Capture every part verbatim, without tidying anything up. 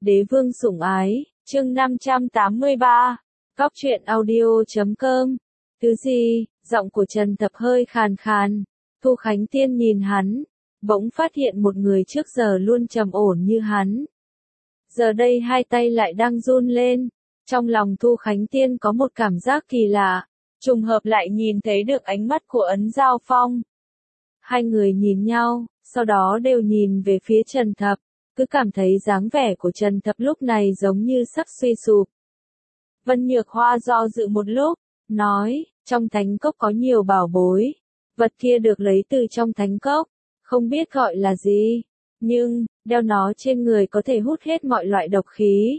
Đế vương sủng ái, chương năm trăm tám mươi ba, Cóc truyện audio chấm com. Thứ gì, giọng của Trần Thập hơi khàn khàn. Thu Khánh Tiên nhìn hắn, bỗng phát hiện một người trước giờ luôn trầm ổn như hắn. Giờ đây hai tay lại đang run lên. Trong lòng Thu Khánh Tiên có một cảm giác kỳ lạ, trùng hợp lại nhìn thấy được ánh mắt của Ấn Giao Phong. Hai người nhìn nhau, sau đó đều nhìn về phía Trần Thập, cứ cảm thấy dáng vẻ của Trần Thập lúc này giống như sắp suy sụp. Vân Nhược Hoa do dự một lúc, nói, trong thánh cốc có nhiều bảo bối, vật kia được lấy từ trong thánh cốc, không biết gọi là gì, nhưng, đeo nó trên người có thể hút hết mọi loại độc khí.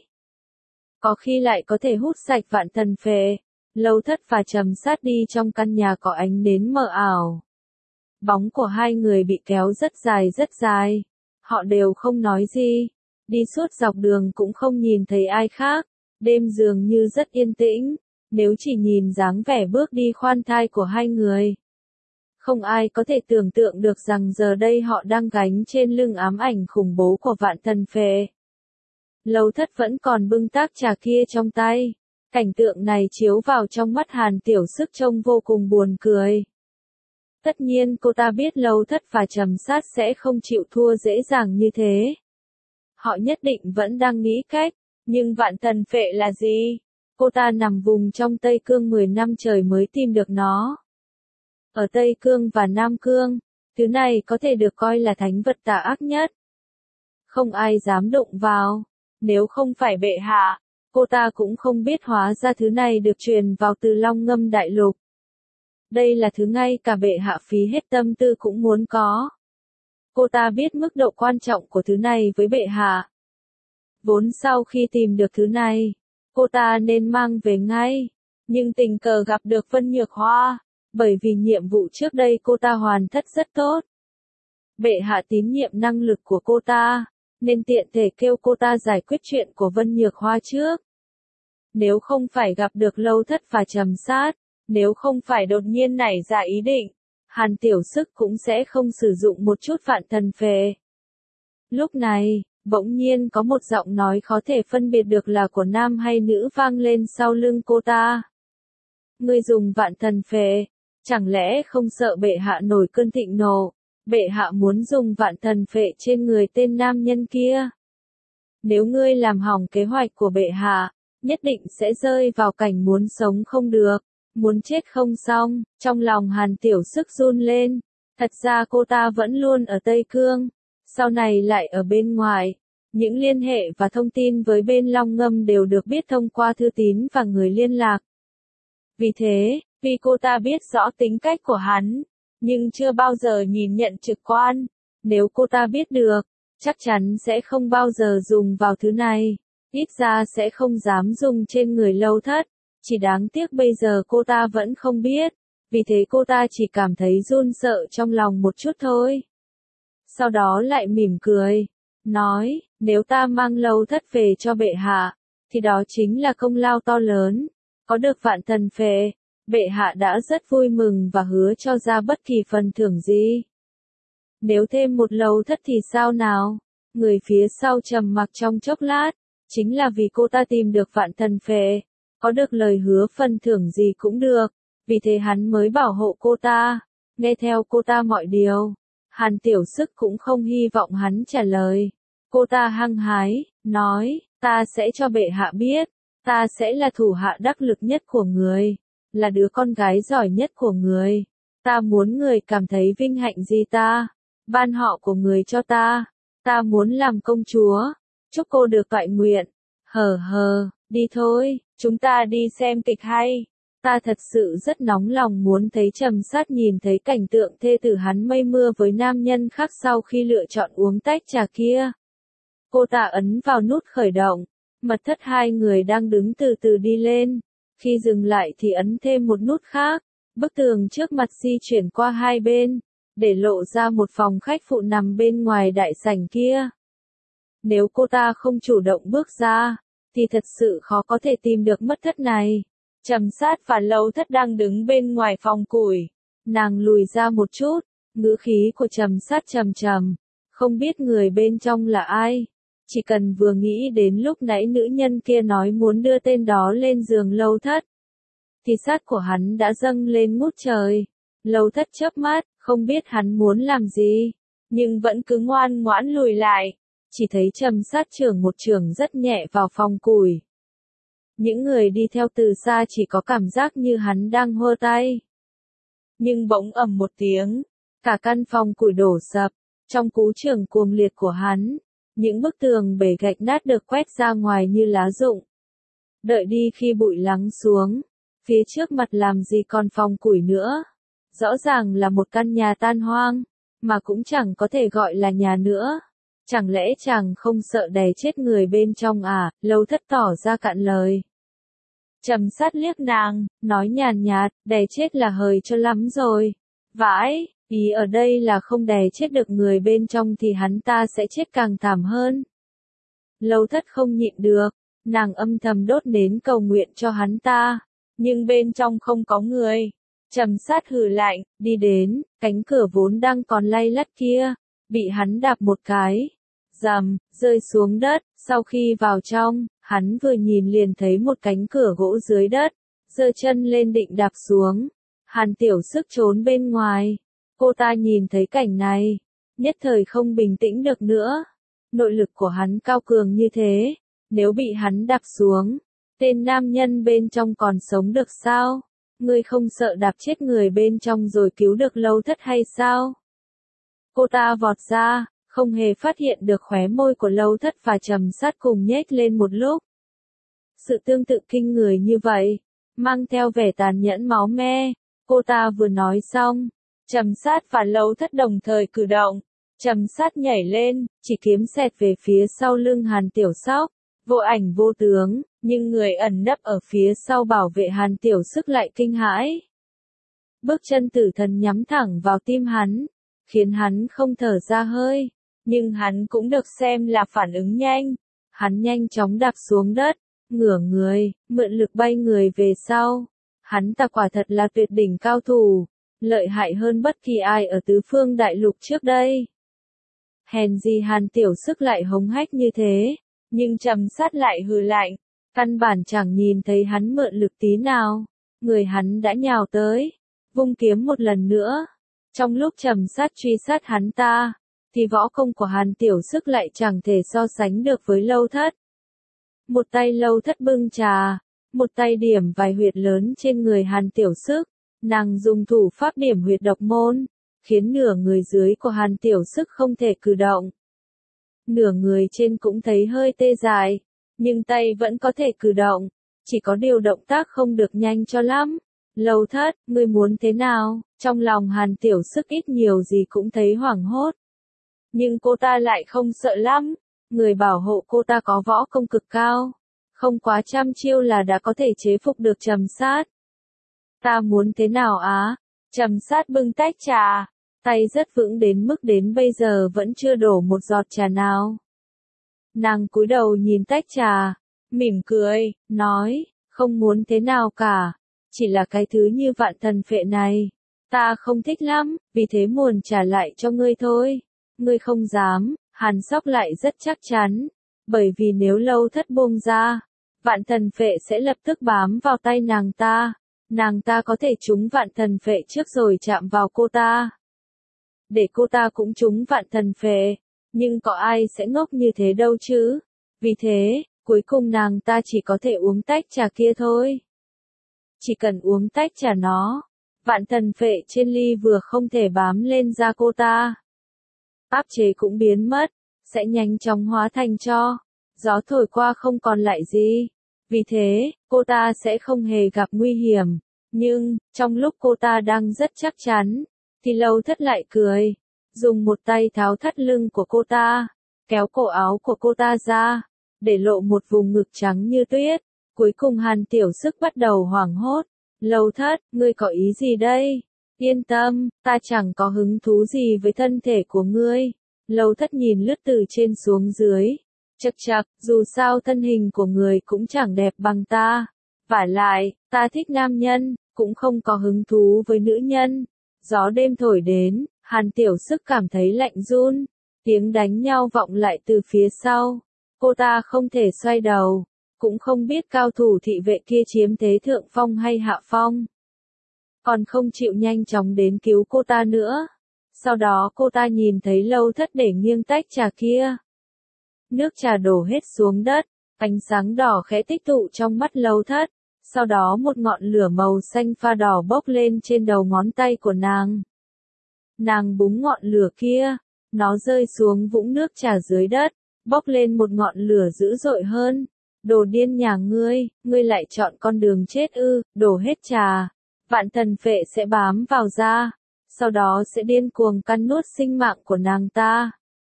Có khi lại có thể hút sạch vạn thần phệ. Lâu Thất và Trầm Sát đi trong căn nhà có ánh nến mờ ảo. Bóng của hai người bị kéo rất dài rất dài. Họ đều không nói gì. Đi suốt dọc đường cũng không nhìn thấy ai khác. Đêm dường như rất yên tĩnh. Nếu chỉ nhìn dáng vẻ bước đi khoan thai của hai người, không ai có thể tưởng tượng được rằng giờ đây họ đang gánh trên lưng ám ảnh khủng bố của vạn thần phệ. Lâu Thất vẫn còn bưng tách trà kia trong tay. Cảnh tượng này chiếu vào trong mắt Hàn Tiểu Sức trông vô cùng buồn cười. Tất nhiên cô ta biết Lâu Thất và Trầm Sát sẽ không chịu thua dễ dàng như thế. Họ nhất định vẫn đang nghĩ cách, nhưng vạn thần phệ là gì? Cô ta nằm vùng trong Tây Cương mười năm trời mới tìm được nó. Ở Tây Cương và Nam Cương, thứ này có thể được coi là thánh vật tà ác nhất. Không ai dám đụng vào, nếu không phải bệ hạ. Cô ta cũng không biết hóa ra thứ này được truyền vào từ Long Ngâm Đại Lục. Đây là thứ ngay cả bệ hạ phí hết tâm tư cũng muốn có. Cô ta biết mức độ quan trọng của thứ này với bệ hạ. Vốn sau khi tìm được thứ này, cô ta nên mang về ngay. Nhưng tình cờ gặp được Vân Nhược Hoa, bởi vì nhiệm vụ trước đây cô ta hoàn tất rất tốt. Bệ hạ tín nhiệm năng lực của cô ta, nên tiện thể kêu cô ta giải quyết chuyện của Vân Nhược Hoa trước. Nếu không phải gặp được Lâu Thất và Trầm Sát, nếu không phải đột nhiên nảy ra ý định, Hàn Tiểu Sức cũng sẽ không sử dụng một chút vạn thần phệ. Lúc này, bỗng nhiên có một giọng nói khó thể phân biệt được là của nam hay nữ vang lên sau lưng cô ta. Ngươi dùng vạn thần phệ, chẳng lẽ không sợ bệ hạ nổi cơn thịnh nộ? Bệ hạ muốn dùng vạn thần phệ trên người tên nam nhân kia. Nếu ngươi làm hỏng kế hoạch của bệ hạ, nhất định sẽ rơi vào cảnh muốn sống không được, muốn chết không xong. Trong lòng Hàn Tiểu Sức run lên. Thật ra cô ta vẫn luôn ở Tây Cương, sau này lại ở bên ngoài. Những liên hệ và thông tin với bên Long Ngâm đều được biết thông qua thư tín và người liên lạc. Vì thế, vì cô ta biết rõ tính cách của hắn, nhưng chưa bao giờ nhìn nhận trực quan. Nếu cô ta biết được, chắc chắn sẽ không bao giờ dùng vào thứ này. Ít ra sẽ không dám dùng trên người Lâu Thất. Chỉ đáng tiếc bây giờ cô ta vẫn không biết. Vì thế cô ta chỉ cảm thấy run sợ trong lòng một chút thôi. Sau đó lại mỉm cười. Nói, nếu ta mang Lâu Thất về cho bệ hạ, thì đó chính là công lao to lớn. Có được vạn thần phệ, bệ hạ đã rất vui mừng và hứa cho ra bất kỳ phần thưởng gì. Nếu thêm một Lâu Thất thì sao nào? Người phía sau trầm mặc trong chốc lát. Chính là vì cô ta tìm được vạn thần phệ, có được lời hứa phần thưởng gì cũng được, vì thế hắn mới bảo hộ cô ta, nghe theo cô ta mọi điều. Hàn Tiểu Sức cũng không hy vọng hắn trả lời. Cô ta hăng hái, nói, ta sẽ cho bệ hạ biết, ta sẽ là thủ hạ đắc lực nhất của người, là đứa con gái giỏi nhất của người. Ta muốn người cảm thấy vinh hạnh gì ta, ban họ của người cho ta, ta muốn làm công chúa. Chúc cô được toại nguyện. Hờ hờ, đi thôi, chúng ta đi xem kịch hay. Ta thật sự rất nóng lòng muốn thấy Trầm Sát nhìn thấy cảnh tượng thê tử hắn mây mưa với nam nhân khác sau khi lựa chọn uống tách trà kia. Cô ta ấn vào nút khởi động. Mật thất hai người đang đứng từ từ đi lên. Khi dừng lại thì ấn thêm một nút khác. Bức tường trước mặt di chuyển qua hai bên, để lộ ra một phòng khách phụ nằm bên ngoài đại sảnh kia. Nếu cô ta không chủ động bước ra, thì thật sự khó có thể tìm được mật thất này. Trầm Sát và Lâu Thất đang đứng bên ngoài phòng củi. Nàng lùi ra một chút, ngữ khí của Trầm Sát trầm trầm. Không biết người bên trong là ai. Chỉ cần vừa nghĩ đến lúc nãy nữ nhân kia nói muốn đưa tên đó lên giường Lâu Thất, thì sát của hắn đã dâng lên ngút trời. Lâu Thất chớp mắt, không biết hắn muốn làm gì, nhưng vẫn cứ ngoan ngoãn lùi lại. Chỉ thấy Trầm Sát chưởng một chưởng rất nhẹ vào phòng củi. Những người đi theo từ xa chỉ có cảm giác như hắn đang hơ tay. Nhưng bỗng ầm một tiếng, cả căn phòng củi đổ sập, trong cú chưởng cuồng liệt của hắn, những bức tường bể gạch nát được quét ra ngoài như lá rụng. Đợi đi khi bụi lắng xuống, phía trước mặt làm gì còn phòng củi nữa. Rõ ràng là một căn nhà tan hoang, mà cũng chẳng có thể gọi là nhà nữa. Chẳng lẽ chàng không sợ đè chết người bên trong à? Lâu Thất tỏ ra cạn lời. Trầm Sát liếc nàng, nói nhàn nhạt, đè chết là hời cho lắm rồi. Vãi, ý ở đây là không đè chết được người bên trong thì hắn ta sẽ chết càng thảm hơn. Lâu Thất không nhịn được, nàng âm thầm đốt nến cầu nguyện cho hắn ta, nhưng bên trong không có người. Trầm Sát hừ lạnh, đi đến, cánh cửa vốn đang còn lay lắt kia, bị hắn đạp một cái, rầm, rơi xuống đất. Sau khi vào trong, hắn vừa nhìn liền thấy một cánh cửa gỗ dưới đất, giơ chân lên định đạp xuống. Hàn Tiểu Sức trốn bên ngoài, cô ta nhìn thấy cảnh này, nhất thời không bình tĩnh được nữa. Nội lực của hắn cao cường như thế, nếu bị hắn đạp xuống, tên nam nhân bên trong còn sống được sao? Ngươi không sợ đạp chết người bên trong rồi cứu được Lâu Thất hay sao? Cô ta vọt ra, không hề phát hiện được khóe môi của Lâu Thất và Trầm Sát cùng nhếch lên một lúc. Sự tương tự kinh người như vậy, mang theo vẻ tàn nhẫn máu me. Cô ta vừa nói xong, Trầm Sát và Lâu Thất đồng thời cử động. Trầm Sát nhảy lên, chỉ kiếm xẹt về phía sau lưng Hàn Tiểu Sóc, vô ảnh vô tướng, nhưng người ẩn nấp ở phía sau bảo vệ Hàn Tiểu Sức lại kinh hãi. Bước chân tử thần nhắm thẳng vào tim hắn, khiến hắn không thở ra hơi, nhưng hắn cũng được xem là phản ứng nhanh. Hắn nhanh chóng đạp xuống đất, ngửa người, mượn lực bay người về sau. Hắn ta quả thật là tuyệt đỉnh cao thủ, lợi hại hơn bất kỳ ai ở tứ phương đại lục trước đây. Hèn gì Hàn Tiểu Sức lại hống hách như thế, nhưng Trầm Sát lại hừ lạnh, căn bản chẳng nhìn thấy hắn mượn lực tí nào. Người hắn đã nhào tới, vung kiếm một lần nữa. Trong lúc Trầm Sát truy sát hắn ta, thì võ công của Hàn Tiểu Sức lại chẳng thể so sánh được với Lâu Thất. Một tay Lâu Thất bưng trà, một tay điểm vài huyệt lớn trên người Hàn Tiểu Sức, nàng dùng thủ pháp điểm huyệt độc môn, khiến nửa người dưới của Hàn Tiểu Sức không thể cử động. Nửa người trên cũng thấy hơi tê dại, nhưng tay vẫn có thể cử động, chỉ có điều động tác không được nhanh cho lắm. Lâu Thất, ngươi muốn thế nào? Trong lòng Hàn Tiểu Sức ít nhiều gì cũng thấy hoảng hốt. Nhưng cô ta lại không sợ lắm, người bảo hộ cô ta có võ công cực cao, không quá trăm chiêu là đã có thể chế phục được Trầm Sát. Ta muốn thế nào á? Trầm Sát bưng tách trà, tay rất vững đến mức đến bây giờ vẫn chưa đổ một giọt trà nào. Nàng cúi đầu nhìn tách trà, mỉm cười, nói, không muốn thế nào cả, chỉ là cái thứ như vạn thần phệ này, ta không thích lắm, vì thế muốn trả lại cho ngươi thôi. Ngươi không dám. Hàn Sóc lại rất chắc chắn, bởi vì nếu Lâu Thất buông ra, vạn thần phệ sẽ lập tức bám vào tay nàng ta, nàng ta có thể trúng vạn thần phệ trước rồi chạm vào cô ta. Để cô ta cũng trúng vạn thần phệ, nhưng có ai sẽ ngốc như thế đâu chứ, vì thế, cuối cùng nàng ta chỉ có thể uống tách trà kia thôi. Chỉ cần uống tách trà nó, vạn thần phệ trên ly vừa không thể bám lên da cô ta. Áp chế cũng biến mất, sẽ nhanh chóng hóa thành tro, gió thổi qua không còn lại gì. Vì thế, cô ta sẽ không hề gặp nguy hiểm. Nhưng, trong lúc cô ta đang rất chắc chắn, thì Lâu Thất lại cười, dùng một tay tháo thắt lưng của cô ta, kéo cổ áo của cô ta ra, để lộ một vùng ngực trắng như tuyết. Cuối cùng Hàn Tiểu Sức bắt đầu hoảng hốt. Lâu Thất, ngươi có ý gì đây? Yên tâm, ta chẳng có hứng thú gì với thân thể của ngươi. Lâu Thất nhìn lướt từ trên xuống dưới. Chậc chậc, dù sao thân hình của người cũng chẳng đẹp bằng ta. Vả lại, ta thích nam nhân, cũng không có hứng thú với nữ nhân. Gió đêm thổi đến, Hàn Tiểu Sức cảm thấy lạnh run. Tiếng đánh nhau vọng lại từ phía sau. Cô ta không thể xoay đầu, cũng không biết cao thủ thị vệ kia chiếm thế thượng phong hay hạ phong. Còn không chịu nhanh chóng đến cứu cô ta nữa. Sau đó cô ta nhìn thấy Lâu Thất để nghiêng tách trà kia. Nước trà đổ hết xuống đất, ánh sáng đỏ khẽ tích tụ trong mắt Lâu Thất. Sau đó một ngọn lửa màu xanh pha đỏ bốc lên trên đầu ngón tay của nàng. Nàng búng ngọn lửa kia, nó rơi xuống vũng nước trà dưới đất, bốc lên một ngọn lửa dữ dội hơn. Đồ điên nhà ngươi, ngươi lại chọn con đường chết ư, đổ hết trà. Vạn thần phệ sẽ bám vào da, sau đó sẽ điên cuồng cắn nuốt sinh mạng của nàng ta.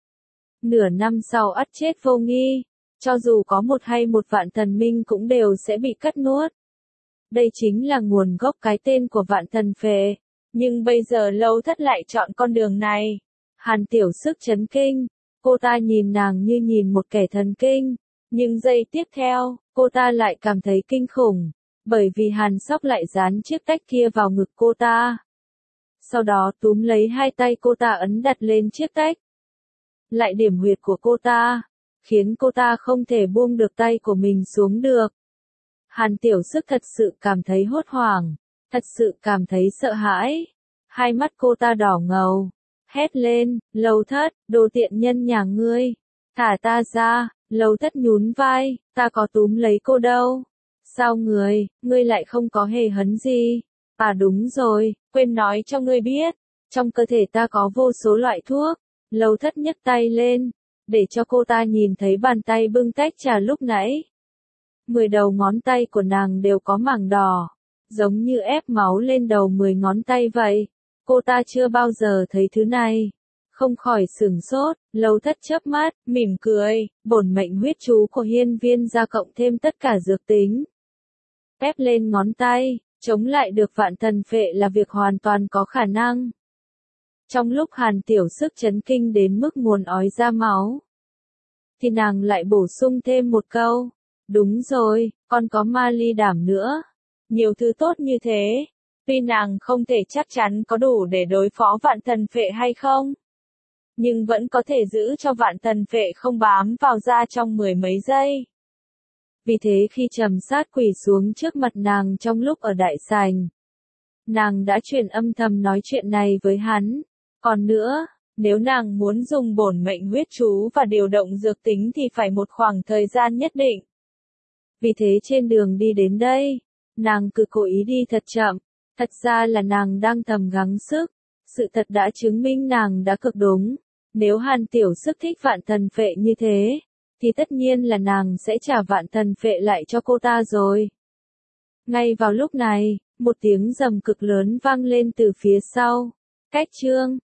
Nửa năm sau ắt chết vô nghi, cho dù có một hay một vạn thần minh cũng đều sẽ bị cắt nuốt. Đây chính là nguồn gốc cái tên của vạn thần phệ. Nhưng bây giờ Lâu Thất lại chọn con đường này. Hàn Tiểu Sức chấn kinh, cô ta nhìn nàng như nhìn một kẻ thần kinh. Nhưng giây tiếp theo, cô ta lại cảm thấy kinh khủng. Bởi vì Hàn Sóc lại dán chiếc tách kia vào ngực cô ta. Sau đó túm lấy hai tay cô ta ấn đặt lên chiếc tách. Lại điểm huyệt của cô ta, khiến cô ta không thể buông được tay của mình xuống được. Hàn Tiểu Sức thật sự cảm thấy hốt hoảng, thật sự cảm thấy sợ hãi. Hai mắt cô ta đỏ ngầu, hét lên, Lâu Thất, đồ tiện nhân nhà ngươi, thả ta ra. Lâu Thất nhún vai, ta có túm lấy cô đâu. Sao người, ngươi lại không có hề hấn gì? À đúng rồi, quên nói cho ngươi biết, trong cơ thể ta có vô số loại thuốc. Lâu Thất nhấc tay lên, để cho cô ta nhìn thấy bàn tay bưng tách trà lúc nãy. Mười đầu ngón tay của nàng đều có mảng đỏ, giống như ép máu lên đầu mười ngón tay vậy. Cô ta chưa bao giờ thấy thứ này. Không khỏi sửng sốt, Lâu Thất chớp mắt, mỉm cười, bổn mệnh huyết chú của hiên viên gia cộng thêm tất cả dược tính. Ép lên ngón tay, chống lại được vạn thần phệ là việc hoàn toàn có khả năng. Trong lúc Hàn Tiểu Sức chấn kinh đến mức muốn ói ra máu, thì nàng lại bổ sung thêm một câu, đúng rồi, còn có ma ly đảm nữa. Nhiều thứ tốt như thế, tuy nàng không thể chắc chắn có đủ để đối phó vạn thần phệ hay không, nhưng vẫn có thể giữ cho vạn thần phệ không bám vào da trong mười mấy giây. Vì thế khi Trầm Sát quỳ xuống trước mặt nàng trong lúc ở đại sảnh, nàng đã truyền âm thầm nói chuyện này với hắn. Còn nữa, nếu nàng muốn dùng bổn mệnh huyết chú và điều động dược tính thì phải một khoảng thời gian nhất định. Vì thế trên đường đi đến đây, nàng cứ cố ý đi thật chậm, thật ra là nàng đang thầm gắng sức. Sự thật đã chứng minh nàng đã cực đúng. Nếu Hàn Tiểu Sức thích vạn thần phệ như thế, thì tất nhiên là nàng sẽ trả vạn thần phệ lại cho cô ta rồi. Ngay vào lúc này, một tiếng rầm cực lớn vang lên từ phía sau. Cách chương